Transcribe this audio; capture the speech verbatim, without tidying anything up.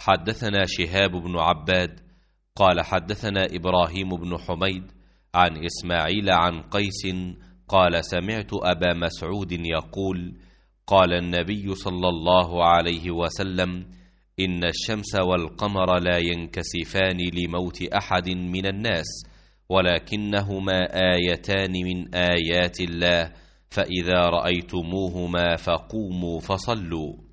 حدثنا شهاب بن عباد قال حدثنا إبراهيم بن حميد عن إسماعيل عن قيس قال سمعت أبا مسعود يقول قال النبي صلى الله عليه وسلم إن الشمس والقمر لا ينكسفان لموت أحد من الناس ولكنهما آيتان من آيات الله فإذا رأيتموهما فقوموا فصلوا.